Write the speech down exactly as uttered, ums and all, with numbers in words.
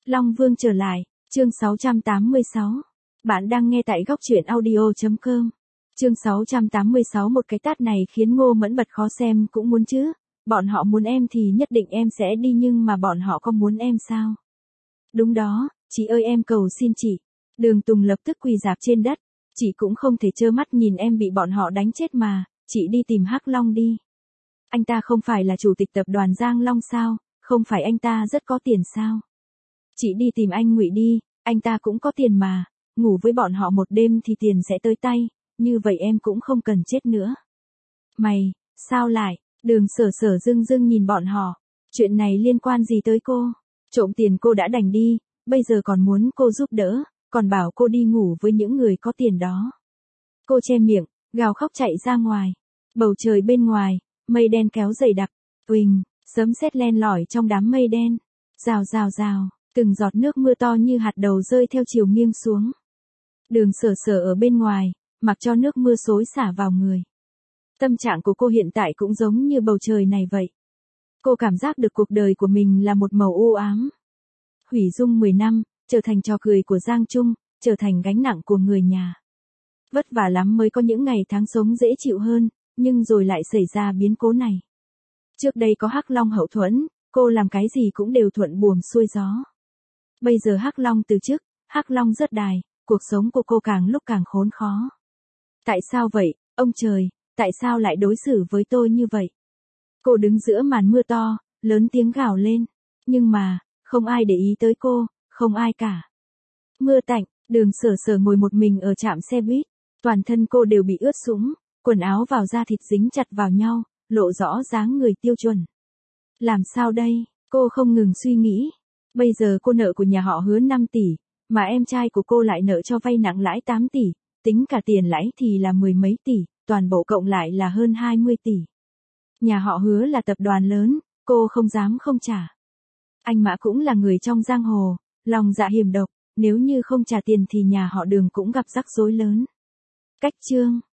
Long Vương trở lại, chương sáu trăm tám mươi sáu. Bạn đang nghe tại góc truyện audio chấm com. Chương sáu trăm tám mươi sáu. Một cái tát này khiến Ngô Mẫn bật khó xem cũng muốn chứ. Bọn họ muốn em thì nhất định em sẽ đi, nhưng mà bọn họ có muốn em sao? Đúng đó, chị ơi em cầu xin chị. Đường Tùng lập tức quỳ rạp trên đất. Chị cũng không thể trơ mắt nhìn em bị bọn họ đánh chết mà, chị đi tìm Hắc Long đi. Anh ta không phải là chủ tịch tập đoàn Giang Long sao, không phải anh ta rất có tiền sao? Chị đi tìm anh Ngụy đi, anh ta cũng có tiền mà, ngủ với bọn họ một đêm thì tiền sẽ tới tay, như vậy em cũng không cần chết nữa. Mày, sao lại? Đường Sở Sở dưng dưng nhìn bọn họ, chuyện này liên quan gì tới cô? Trộm tiền cô đã đành đi, bây giờ còn muốn cô giúp đỡ, còn bảo cô đi ngủ với những người có tiền đó. Cô che miệng, gào khóc chạy ra ngoài. Bầu trời bên ngoài, mây đen kéo dày đặc, uỳnh, sấm sét len lỏi trong đám mây đen. Rào rào rào, từng giọt nước mưa to như hạt đậu rơi theo chiều nghiêng xuống. Đường Sở Sở ở bên ngoài, mặc cho nước mưa xối xả vào người. Tâm trạng của cô hiện tại cũng giống như bầu trời này vậy. Cô cảm giác được cuộc đời của mình là một màu u ám. Hủy dung mười năm, trở thành trò cười của Giang Trung, trở thành gánh nặng của người nhà. Vất vả lắm mới có những ngày tháng sống dễ chịu hơn, nhưng rồi lại xảy ra biến cố này. Trước đây có Hắc Long hậu thuẫn, cô làm cái gì cũng đều thuận buồm xuôi gió. Bây giờ Hắc Long từ chức, Hắc Long rớt đài, cuộc sống của cô càng lúc càng khốn khó. Tại sao vậy, ông trời, tại sao lại đối xử với tôi như vậy? Cô đứng giữa màn mưa to, lớn tiếng gào lên. Nhưng mà, không ai để ý tới cô, không ai cả. Mưa tạnh, Đường Sở Sở ngồi một mình ở trạm xe buýt. Toàn thân cô đều bị ướt sũng, quần áo vào da thịt dính chặt vào nhau, lộ rõ dáng người tiêu chuẩn. Làm sao đây? Cô không ngừng suy nghĩ. Bây giờ cô nợ của nhà họ Hứa năm tỷ, mà em trai của cô lại nợ cho vay nặng lãi tám tỷ, tính cả tiền lãi thì là mười mấy tỷ, toàn bộ cộng lại là hơn hai mươi tỷ. Nhà họ Hứa là tập đoàn lớn, cô không dám không trả. Anh Mã cũng là người trong giang hồ, lòng dạ hiểm độc, nếu như không trả tiền thì nhà họ Đường cũng gặp rắc rối lớn. Cách chương